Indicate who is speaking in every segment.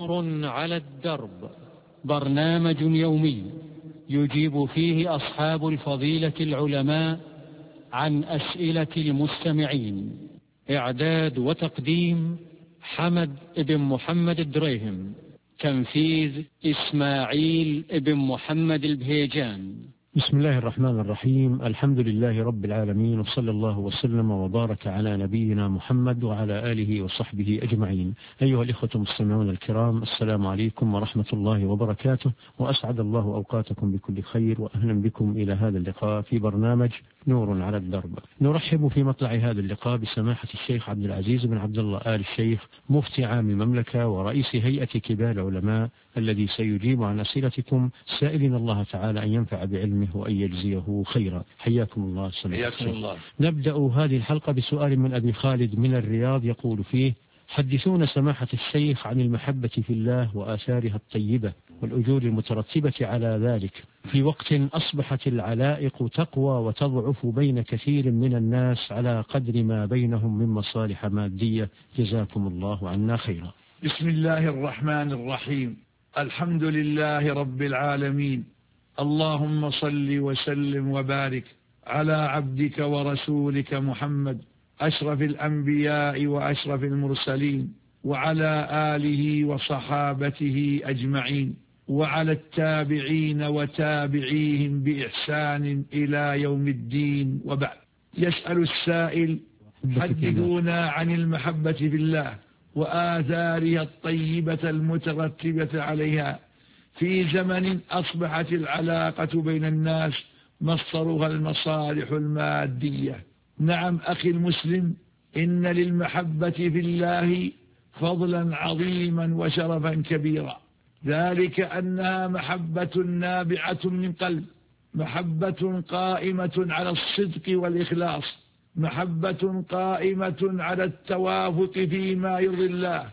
Speaker 1: نور على الدرب، برنامج يومي يجيب فيه أصحاب الفضيلة العلماء عن أسئلة المستمعين. إعداد وتقديم حمد بن محمد الدريهم، تنفيذ إسماعيل بن محمد البهيجان.
Speaker 2: بسم الله الرحمن الرحيم. الحمد لله رب العالمين، وصلى الله وسلم وبارك على نبينا محمد وعلى آله وصحبه أجمعين. أيها الإخوة المستمعون الكرام، السلام عليكم ورحمة الله وبركاته، وأسعد الله أوقاتكم بكل خير، وأهلا بكم إلى هذا اللقاء في برنامج نور على الدرب. نرحب في مطلع هذا اللقاء بسماحة الشيخ عبد العزيز بن عبد الله آل الشيخ، مفتي عام المملكة ورئيس هيئة كبار العلماء، الذي سيجيب عن أسئلتكم، سائلين الله تعالى أن ينفع بعلمه وأن يجزيه خيرا. حياكم الله.
Speaker 3: حياكم الله.
Speaker 2: نبدأ هذه الحلقة بسؤال من أبي خالد من الرياض، يقول فيه: حدثونا سماحة الشيخ عن المحبة في الله وآثارها الطيبة والأجور المترتبة على ذلك في وقت أصبحت العلائق تقوى وتضعف بين كثير من الناس على قدر ما بينهم من مصالح مادية، جزاكم الله عنا خيرا.
Speaker 3: بسم الله الرحمن الرحيم. الحمد لله رب العالمين، اللهم صل وسلم وبارك على عبدك ورسولك محمد، أشرف الأنبياء وأشرف المرسلين، وعلى آله وصحابته أجمعين، وعلى التابعين وتابعيهم بإحسان إلى يوم الدين، وبعد. يسأل السائل: حدثونا عن المحبة في الله وآثارها الطيبة المترتبة عليها في زمن أصبحت العلاقة بين الناس مصدرها المصالح المادية. نعم أخي المسلم، إن للمحبة في الله فضلا عظيما وشرفا كبيرا، ذلك أنها محبة نابعة من قلب، محبة قائمة على الصدق والإخلاص، محبة قائمة على التوافق فيما يرضي الله.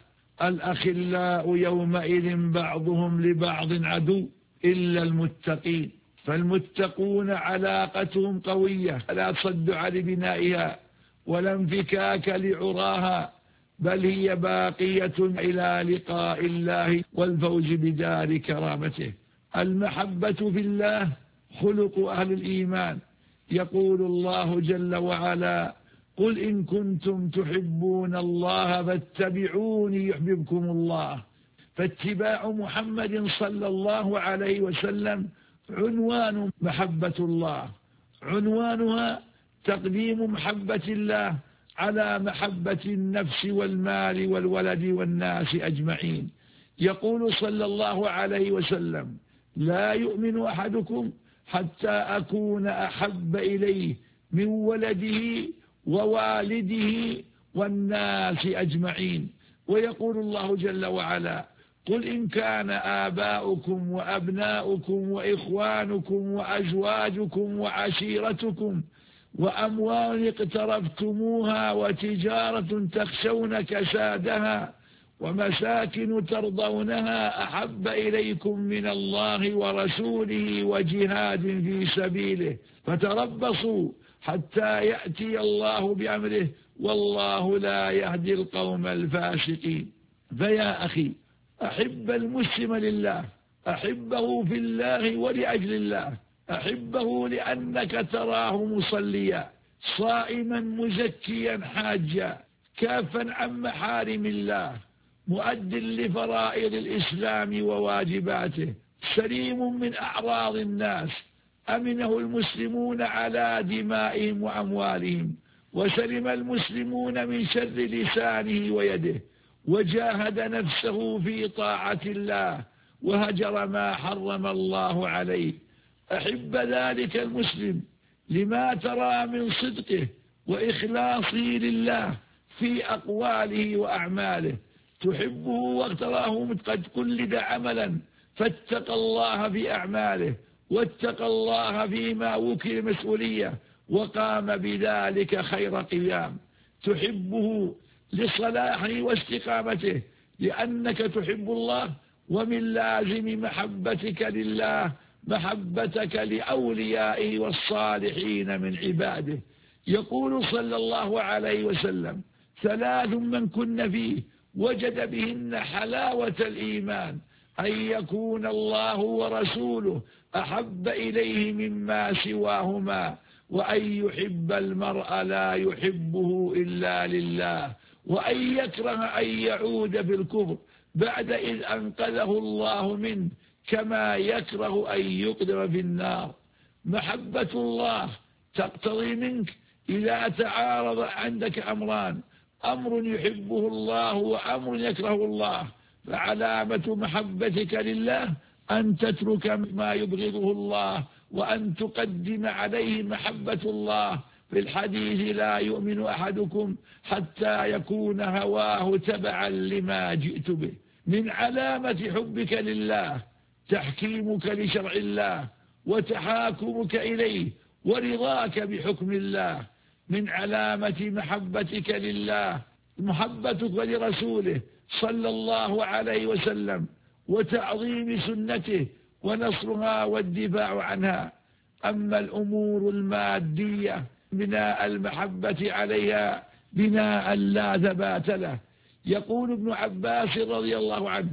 Speaker 3: الأخلاء يومئذ بعضهم لبعض عدو إلا المتقين، فالمتقون علاقتهم قوية لا صدع لبنائها ولا انفكاك لعراها، بل هي باقية إلى لقاء الله والفوز بدار كرامته. المحبة في الله خلق أهل الإيمان. يقول الله جل وعلا: قل إن كنتم تحبون الله فاتبعوني يحببكم الله. فاتباع محمد صلى الله عليه وسلم عنوان محبة الله، عنوانها تقديم محبة الله على محبة النفس والمال والولد والناس أجمعين. يقول صلى الله عليه وسلم: لا يؤمن أحدكم حتى أكون أحب إليه من ولده ووالده والناس أجمعين. ويقول الله جل وعلا: قل إن كان آباؤكم وأبناؤكم وإخوانكم وأزواجكم وعشيرتكم وأموال اقترفتموها وتجارة تخشون كسادها ومساكن ترضونها أحب إليكم من الله ورسوله وجهاد في سبيله فتربصوا حتى يأتي الله بأمره والله لا يهدي القوم الفاسقين. فيا أخي، أحب المسلم لله، أحبه في الله ولأجل الله، أحبه لأنك تراه مصليا صائما مزكيا حاجا كافا عن محارم الله مؤد لفرائض الإسلام وواجباته سليم من أعراض الناس، أمنه المسلمون على دمائهم وأموالهم، وسلم المسلمون من شر لسانه ويده، وجاهد نفسه في طاعة الله وهجر ما حرم الله عليه. أحب ذلك المسلم لما ترى من صدقه وإخلاصه لله في أقواله وأعماله، تحبه وتراه قد قلد عملا فاتقى الله في أعماله واتقى الله فيما وكل مسؤولية وقام بذلك خير قيام. تحبه لصلاحه واستقامته لأنك تحب الله، ومن لازم محبتك لله محبتك لأوليائه والصالحين من عباده. يقول صلى الله عليه وسلم: ثلاث من كن فيه وجد بهن حلاوة الإيمان، أن يكون الله ورسوله أحب إليه مما سواهما، وأن يحب المرء لا يحبه إلا لله، وأن يكره أن يعود في الكفر بعد إذ أنقذه الله منه، كما يكره أن يقدم في النار. محبة الله تقتضي منك إذا تعارض عندك أمران، أمر يحبه الله وأمر يكره الله، فعلامة محبتك لله أن تترك ما يبغضه الله وأن تقدم عليه محبة الله. في الحديث لا يؤمن أحدكم حتى يكون هواه تبعا لما جئت به. من علامة حبك لله تحكيمك لشرع الله وتحاكمك إليه ورضاك بحكم الله. من علامة محبتك لله محبتك لرسوله صلى الله عليه وسلم وتعظيم سنته ونصرها والدفاع عنها. أما الأمور المادية بناء المحبة عليها بناء لا ثبات له. يقول ابن عباس رضي الله عنه: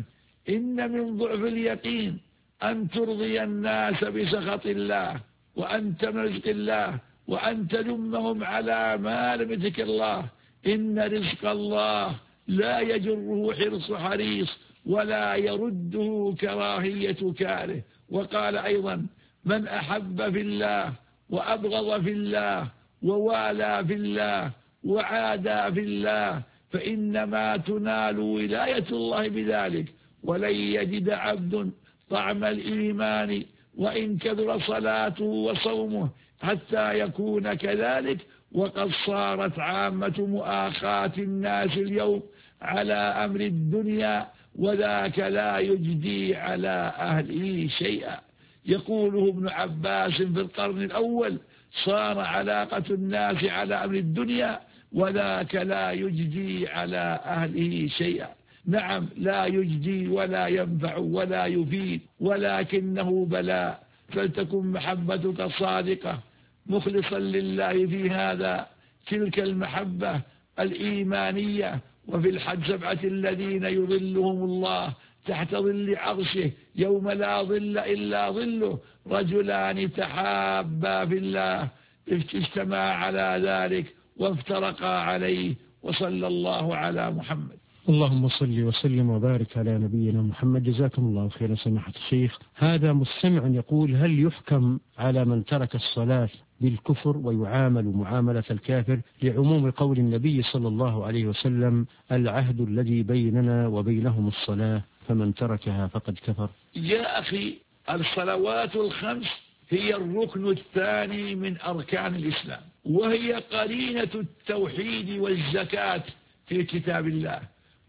Speaker 3: إن من ضعف اليقين أن ترضي الناس بسخط الله وأن ترزق الله وأن تلمهم على ما لم يتك الله. إن رزق الله لا يجره حرص حريص ولا يرده كراهية كاره. وقال أيضا: من أحب في الله وأبغض في الله ووالى في الله وعادى في الله فإنما تنال ولاية الله بذلك. ولن يجد عبد طعم الإيمان وإن كثر صلاته وصومه حتى يكون كذلك. وقد صارت عامة مؤاخاة الناس اليوم على أمر الدنيا، وذاك لا يجدي على أهله شيئا. يقوله ابن عباس: في القرن الأول صار علاقة الناس على أمر الدنيا، وذاك لا يجدي على أهله شيئا. نعم، لا يجدي ولا ينفع ولا يفيد، ولكنه بلاء. فلتكن محبتك صادقة مخلصا لله في هذا، تلك المحبة الإيمانية. وفي الحج 7 الذين يظلهم الله تحت ظل عرشه يوم لا ظل إلا ظله: رجلان تحابا في الله اجتمعا على ذلك وافترقا عليه. وصلى الله على محمد.
Speaker 2: اللهم صل وسلم وبارك على نبينا محمد. جزاكم الله خيرا سماحة الشيخ. هذا مستمع يقول: هل يحكم على من ترك الصلاة بالكفر ويعامل معاملة الكافر لعموم قول النبي صلى الله عليه وسلم: العهد الذي بيننا وبينهم الصلاة فمن تركها فقد كفر؟
Speaker 3: يا أخي، الصلوات الخمس هي الركن الثاني من أركان الإسلام، وهي قرينة التوحيد والزكاة في كتاب الله.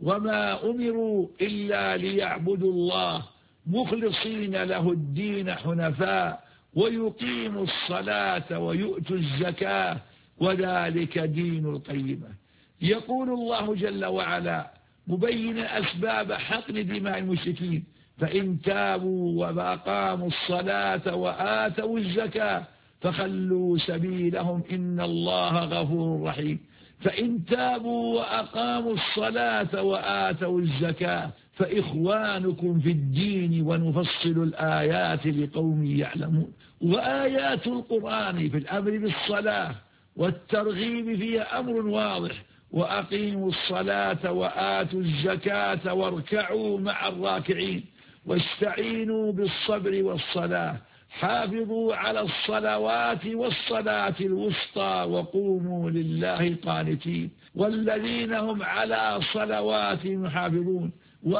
Speaker 3: وما أمروا إلا ليعبدوا الله مخلصين له الدين حنفاء ويقيموا الصلاة ويؤتوا الزكاة وذلك دين القيمة. يقول الله جل وعلا مبينا أسباب حقن دماء المشركين: فإن تابوا وأقاموا الصلاة وآتوا الزكاة فخلوا سبيلهم إن الله غفور رحيم. فإن تابوا وأقاموا الصلاة وآتوا الزكاة فإخوانكم في الدين ونفصل الآيات لقوم يعلمون. وآيات القرآن في الأمر بالصلاة والترغيب فيها أمر واضح: وأقيموا الصلاة وآتوا الزكاة واركعوا مع الراكعين واستعينوا بالصبر والصلاة، حافظوا على الصلوات والصلاة الوسطى وقوموا لله قانتين والذين هم على صلواتهم يحافظون.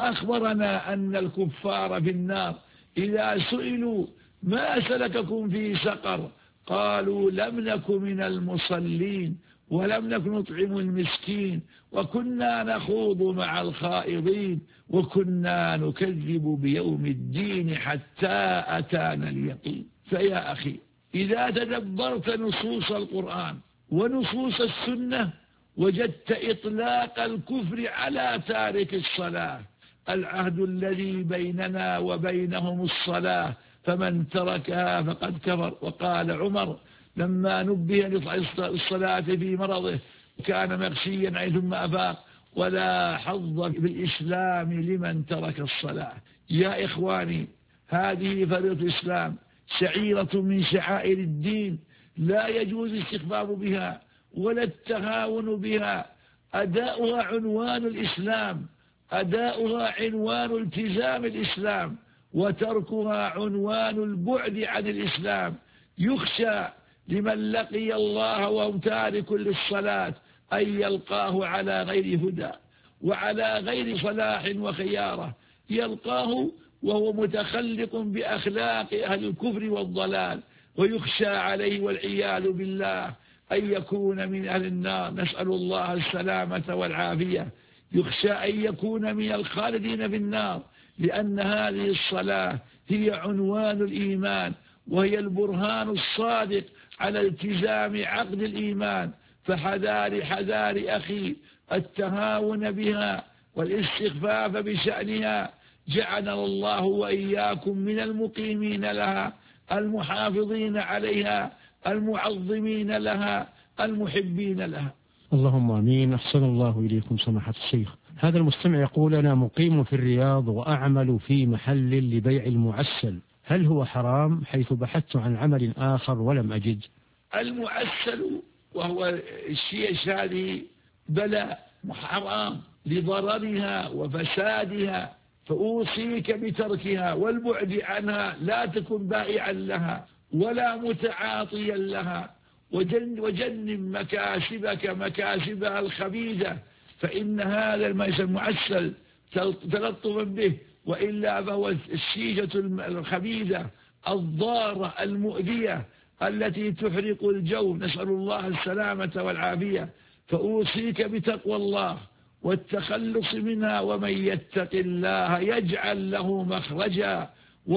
Speaker 3: وأخبرنا أن الكفار في النار إذا سئلوا: ما سلككم في سقر؟ قالوا: لم نك من المصلين ولم نك نطعم المسكين وكنا نخوض مع الخائضين وكنا نكذب بيوم الدين حتى أتانا اليقين. فيا أخي، إذا تدبرت نصوص القرآن ونصوص السنة وجدت إطلاق الكفر على تارك الصلاة: العهد الذي بيننا وبينهم الصلاة فمن تركها فقد كفر. وقال عمر لما نبه للصلاة في مرضه كان مغشيا ثم أفاق: ولا حظ بالإسلام لمن ترك الصلاة. يا إخواني، هذه فريضة الإسلام، شعيرة من شعائر الدين، لا يجوز الاستخفاف بها ولا التهاون بها. أداؤها عنوان الإسلام، أداؤها عنوان التزام الإسلام، وتركها عنوان البعد عن الإسلام. يخشى لمن لقي الله وهو تارك للصلاة أن يلقاه على غير هدى وعلى غير صلاح وخيارة، يلقاه وهو متخلق بأخلاق أهل الكفر والضلال، ويخشى عليه والعياذ بالله أن يكون من أهل النار، نسأل الله السلامة والعافية. يخشى أن يكون من الخالدين في النار، لأن هذه الصلاة هي عنوان الإيمان، وهي البرهان الصادق على التزام عقد الإيمان. فحذار حذار أخي التهاون بها والاستخفاف بشأنها. جعلنا الله وإياكم من المقيمين لها، المحافظين عليها، المعظمين لها، المحبين لها.
Speaker 2: اللهم آمين. أحسن الله إليكم سماحة الشيخ. هذا المستمع يقول: أنا مقيم في الرياض وأعمل في محل لبيع المعسل، هل هو حرام؟ حيث بحثت عن عمل آخر ولم أجد.
Speaker 3: المعسل وهو الشيش هذه بلاء حرام لضررها وفسادها، فأوصيك بتركها والبعد عنها. لا تكن بائعا لها ولا متعاطيا لها، وجنب مكاسبك مكاسبها الخبيثة، فإن هذا المعسل تلطفا به، وإلا فهو الشيشة الخبيثة الضارة المؤذية التي تحرق الجو، نسأل الله السلامة والعافية. فأوصيك بتقوى الله والتخلص منها، ومن يتق الله يجعل له مخرجا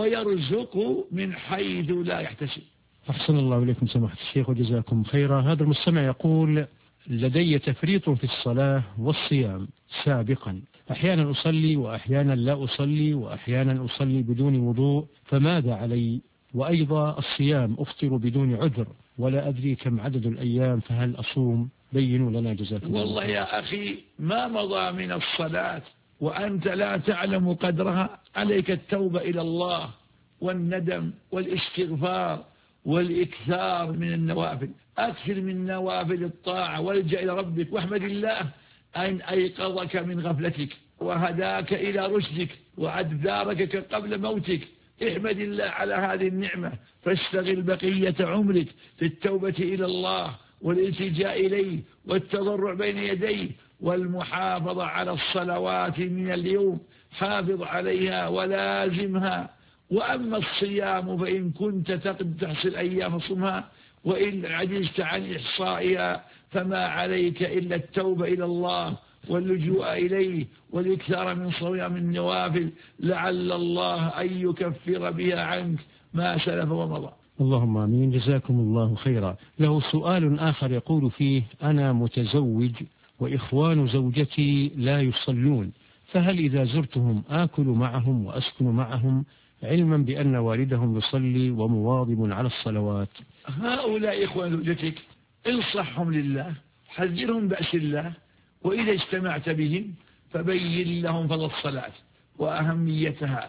Speaker 3: ويرزقه من حيث لا يحتسب.
Speaker 2: أحسن الله إليكم سماحة الشيخ وجزاكم خيرا. هذا المستمع يقول: لدي تفريط في الصلاة والصيام سابقا، أحيانا أصلي وأحيانا لا أصلي، وأحيانا أصلي بدون وضوء، فماذا علي؟ وأيضا الصيام أفطر بدون عذر، ولا أدري كم عدد الأيام، فهل أصوم؟ بينوا لنا جزاكم الله.
Speaker 3: والله يا أخي، ما مضى من الصلاة وأنت لا تعلم قدرها، عليك التوبة إلى الله والندم والاستغفار والإكثار من النوافل. أكثر من نوافل الطاعة والجأ إلى ربك، واحمد الله أن أيقظك من غفلتك وهداك إلى رشدك وأداركك قبل موتك. احمد الله على هذه النعمة، فاشتغل بقية عمرك في التوبة إلى الله والالتجاء إليه والتضرع بين يديه والمحافظة على الصلوات من اليوم، حافظ عليها ولازمها. وأما الصيام فإن كنت تحصل أيام صمها، وإن عجزت عن إحصائها فما عليك إلا التوبة إلى الله واللجوء إليه والإكثار من صيام النوافل، لعل الله أن يكفر بها عنك ما سلف ومضى.
Speaker 2: اللهم آمين. جزاكم الله خيرا. له سؤال آخر يقول فيه: أنا متزوج وإخوان زوجتي لا يصلون، فهل إذا زرتهم آكل معهم وأسكن معهم، علما بأن والدهم يصلي ومواظب على الصلوات؟
Speaker 3: هؤلاء إخوان زوجتك انصحهم لله، حذرهم بأس الله، وإذا اجتمعت بهم فبين لهم فضل الصلاة وأهميتها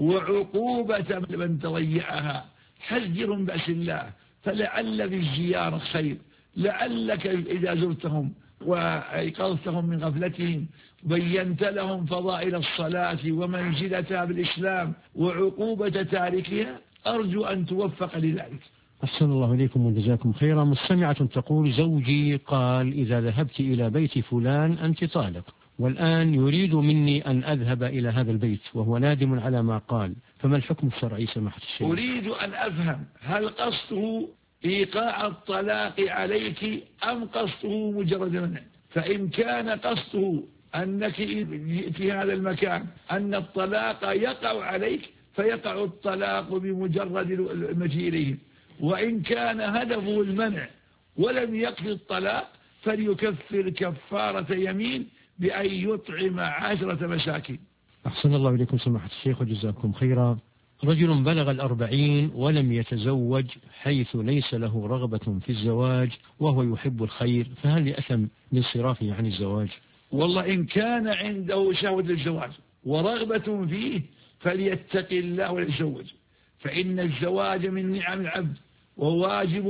Speaker 3: وعقوبة من تضيعها. حذرهم بأس الله، فلعل في الزيارة خير، لعلك إذا زرتهم وأيقظتهم من غفلتهم بينت لهم فضائل الصلاة ومنزلتها بالإسلام وعقوبة تاركها، أرجو أن توفق لذلك.
Speaker 2: أحسن الله إليكم وجزاكم خيرا. مستمعة تقول: زوجي قال إذا ذهبت إلى بيت فلان أنت طالق، والآن يريد مني أن أذهب إلى هذا البيت وهو نادم على ما قال، فما الحكم الشرعي سماحة الشيخ؟
Speaker 3: أريد أن أفهم، هل قصده إيقاع الطلاق عليك أم قصده مجرد منع؟ فإن كان قصده أنك في هذا المكان أن الطلاق يقع عليك فيقع الطلاق بمجرد المجيء إليهم، وإن كان هدفه المنع ولم يقصد الطلاق فليكفر كفارة يمين بأن يطعم 10 مساكين.
Speaker 2: أحسن الله إليكم سماحة الشيخ وجزاكم خيرا. رجل بلغ 40 ولم يتزوج، حيث ليس له رغبة في الزواج وهو يحب الخير، فهل يأثم بانصرافه عن الزواج؟
Speaker 3: والله إن كان عنده شهوة للزواج ورغبة فيه فليتق الله ويتزوج، فإن الزواج من نعم العبد وواجب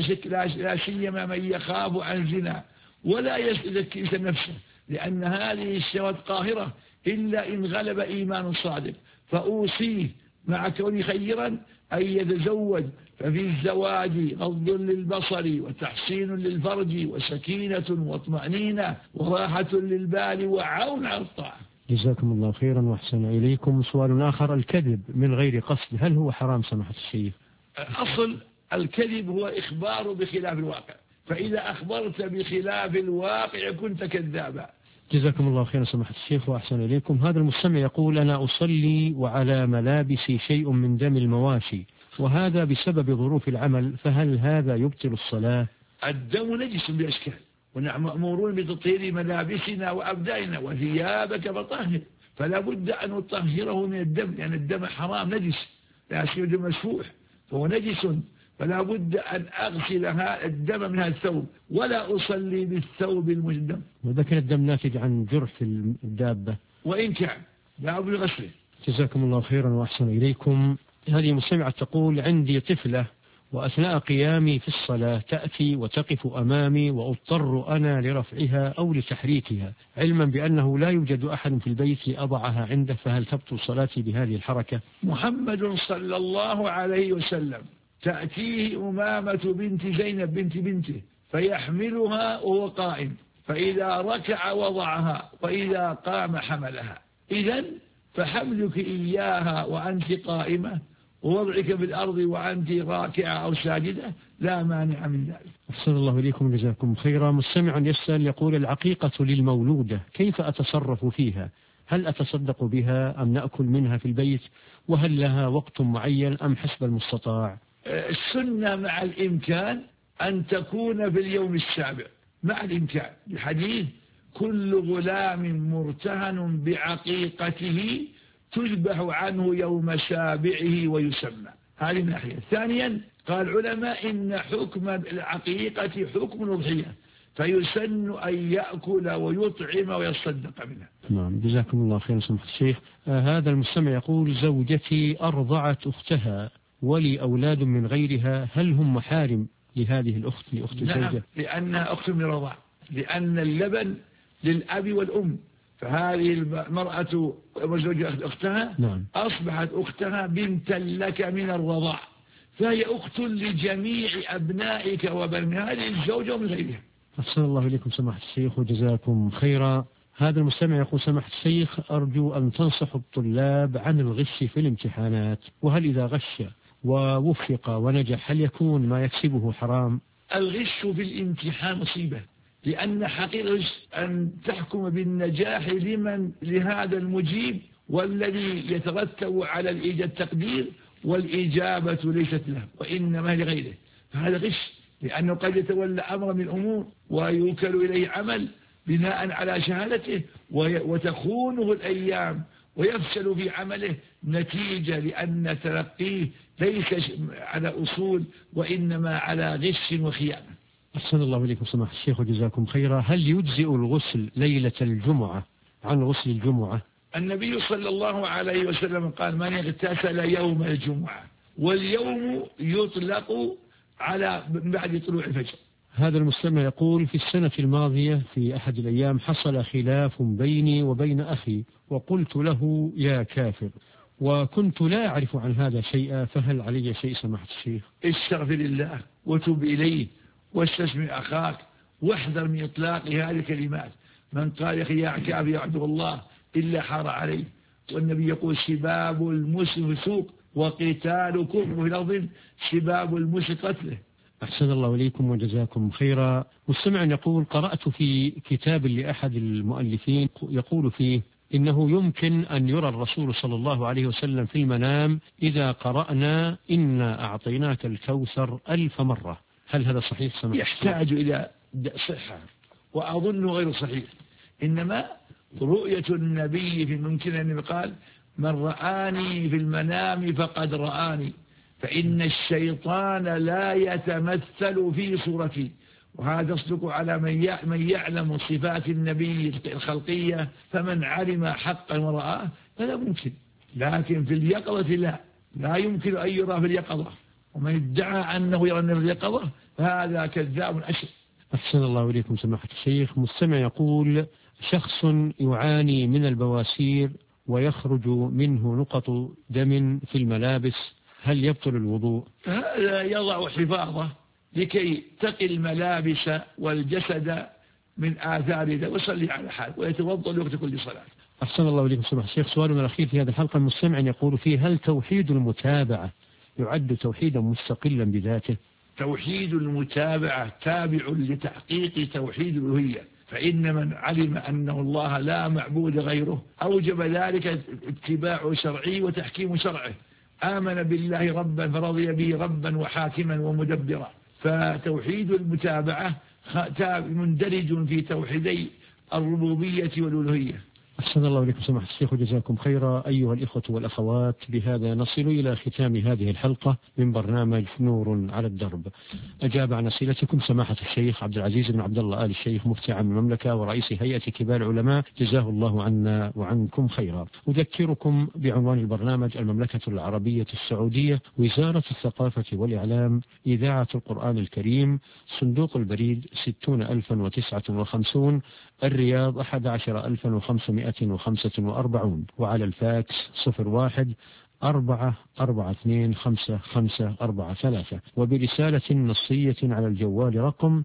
Speaker 3: لا سيما من يخاف عن زنا ولا يزكي نفسه، لأن هذه الشهوات قاهرة إلا إن غلب إيمان صادق. فأوصيه مع كونه خيرا أن يتزوج، ففي الزواج غض للبصر وتحسين للفرج وسكينة وطمأنينة وراحة للبال وعون على الطاعة.
Speaker 2: جزاكم الله خيرا وأحسن إليكم. سؤال آخر: الكذب من غير قصد هل هو حرام سماحة الشيخ؟
Speaker 3: أصل الكذب هو إخبار بخلاف الواقع، فإذا أخبرت بخلاف الواقع كنت كذابا.
Speaker 2: جزاكم الله خيرا سماحة الشيخ وأحسن إليكم. هذا المستمع يقول: أنا أصلي وعلى ملابسي شيء من دم المواشي، وهذا بسبب ظروف العمل، فهل هذا يبطل الصلاة؟
Speaker 3: الدم نجس بأشكال، ونحن مأمورون بتطهير ملابسنا وأبداننا، وثيابك فطهر، فلا بد أن نطهره من الدم، لأن الدم حرام نجس، لا سيما دم مسفوح فهو نجس، فلا بد أن أغسل الدم من هذا الثوب ولا أصلي بالثوب المجدم.
Speaker 2: وإذا كان الدم ناتج عن جرح الدابة
Speaker 3: وإن كان لا بد غسله.
Speaker 2: جزاكم الله خيرا وأحسن إليكم. هذه مستمعة تقول: عندي طفلة وأثناء قيامي في الصلاة تأتي وتقف أمامي وأضطر أنا لرفعها أو لتحريكها، علما بأنه لا يوجد أحد في البيت لأضعها عنده، فهل تبطل صلاتي بهذه الحركة؟
Speaker 3: محمد صلى الله عليه وسلم تأتيه أمامة بنت زينب بنت بنته فيحملها وهو قائم، فإذا ركع وضعها وإذا قام حملها. إذن فحملك إياها وأنت قائمة ووضعك في الأرض وأنت راكعة أو ساجدة لا مانع من ذلك.
Speaker 2: أحسن الله إليكم جزاكم خيرا. مستمع يسأل يقول: العقيقة للمولودة كيف أتصرف فيها؟ هل أتصدق بها أم نأكل منها في البيت؟ وهل لها وقت معين أم حسب المستطاع؟
Speaker 3: السنة مع الإمكان أن تكون في اليوم السابع مع الإمكان، بحديث: كل غلام مرتهن بعقيقته تذبح عنه يوم سابعه ويسمى. هذه الناحية. ثانيا قال العلماء إن حكم العقيقة حكم الأضحية، فيسن أن يأكل ويطعم ويصدق منها.
Speaker 2: نعم جزاكم الله خيرا سماحة الشيخ. هذا المستمع يقول: زوجتي أرضعت أختها ولي أولاد من غيرها، هل هم محارم لهذه الأخت لأخت
Speaker 3: نعم
Speaker 2: الزوجة؟
Speaker 3: لأنها أخت من الرضاع، لأن اللبن للأب والأم، فهذه المرأة وزوجة أختها
Speaker 2: نعم.
Speaker 3: أصبحت أختها بنتا لك من الرضاع، فهي أخت لجميع أبنائك وبنات هذه الزوجة ومن غيرها.
Speaker 2: أحسن الله إليكم سماحة الشيخ وجزاكم خيرا. هذا المستمع يقول: سماحة الشيخ أرجو أن تنصحوا الطلاب عن الغش في الامتحانات، وهل إذا غش ووفق ونجح هل يكون ما يكسبه حرام؟
Speaker 3: الغش في الامتحان مصيبة، لأن حقيقة أن تحكم بالنجاح لهذا المجيب والذي يترتب على الإجابة التقدير، والإجابة ليست له وإنما لغيره، فهذا غش، لأنه قد يتولى أمر من الأمور ويوكل إليه عمل بناء على شهادته وتخونه الأيام ويفشل في عمله نتيجة لأن تلقيه ليس على أصول وإنما على غش وخيانة.
Speaker 2: أحسن الله إليكم سماحة الشيخ وجزاكم خيرا. هل يجزئ الغسل ليلة الجمعة عن غسل الجمعة؟
Speaker 3: النبي صلى الله عليه وسلم قال: من اغتسل يوم الجمعة، واليوم يطلق على بعد طلوع الفجر.
Speaker 2: هذا المستمع يقول: في السنة الماضية في أحد الأيام حصل خلاف بيني وبين أخي، وقلت له يا كافر، وكنت لا أعرف عن هذا شيئا، فهل علي شيء سماحة الشيخ؟
Speaker 3: استغفر الله وتب إليه واستسمع أخاك واحذر من إطلاق هذه الكلمات. من قال يا كافر يعبد الله إلا حار عليه، والنبي يقول: سباب المسلم فسوق وقتال كفر، في لفظ سباب المسلم قتله.
Speaker 2: أحسن الله إليكم وجزاكم خيرا. مستمع يقول: قرأت في كتاب لأحد المؤلفين يقول فيه إنه يمكن أن يرى الرسول صلى الله عليه وسلم في المنام إذا قرأنا إنا أعطيناك الكوثر 1000 مرة، هل هذا صحيح سماحة؟
Speaker 3: يحتاج إلى صحة وأظن غير صحيح، إنما رؤية النبي في ممكن أن يقال: من رآني في المنام فقد رآني، فإن الشيطان لا يتمثل في صورتي، وهذا يصدق على من يعلم صفات النبي الخلقية، فمن علم حقا ورآه فلا ممكن. لكن في اليقظة لا يمكن أن يرى في اليقظة، ومن ادعى أنه يرى في اليقظة فهذا كذاب أشر.
Speaker 2: أحسن الله إليكم سماحة الشيخ. مستمع يقول: شخص يعاني من البواسير ويخرج منه نقط دم في الملابس، هل يبطل الوضوء؟
Speaker 3: هذا يضع حفاظه لكي تقي الملابس والجسد من آثار ذلك، ويصلي على حال ويتوضأ لوقت كل صلاة.
Speaker 2: أحسن الله إليكم سماحة الشيخ. سؤالنا الأخير في هذه الحلقة، المستمع يقول فيه: هل توحيد المتابعة يعد توحيدا مستقلا بذاته؟
Speaker 3: توحيد المتابعة تابع لتحقيق توحيد الألوهية، فإن من علم أنه الله لا معبود غيره أوجب ذلك اتباع شرعي وتحكيم شرعه، آمن بالله ربا فرضي به ربا وحاكما ومدبرا. فتوحيد المتابعة مندرج في توحيدي الربوبية والألوهية.
Speaker 2: أحسن الله إليكم سماحة الشيخ وجزاكم خيرا. أيها الإخوة والأخوات، بهذا نصل إلى ختام هذه الحلقة من برنامج نور على الدرب. أجاب عن أسئلتكم سماحة الشيخ عبد العزيز بن عبد الله آل الشيخ مفتي عام المملكة ورئيس هيئة كبار العلماء، جزاه الله عنا وعنكم خيرا. أذكركم بعنوان البرنامج: المملكة العربية السعودية، وزارة الثقافة والإعلام، إذاعة القرآن الكريم، صندوق البريد 60,059، الرياض 11,545، وعلى الفاكس 01-442-5543، وبرسالة نصية على الجوال رقم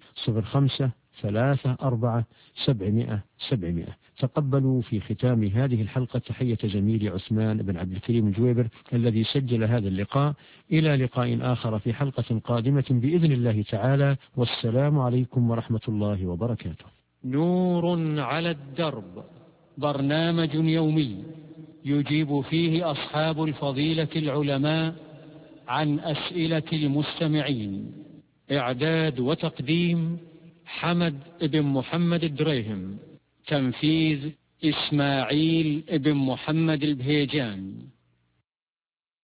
Speaker 2: 05-34-700-700. تقبلوا في ختام هذه الحلقة تحية زميلي عثمان بن عبد الكريم الجويبر الذي سجل هذا اللقاء. إلى لقاء آخر في حلقة قادمة بإذن الله تعالى، والسلام عليكم ورحمة الله وبركاته.
Speaker 1: نور على الدرب، برنامج يومي يجيب فيه أصحاب الفضيلة العلماء عن أسئلة المستمعين. إعداد وتقديم حمد بن محمد الدريهم، تنفيذ إسماعيل بن محمد البهيجان.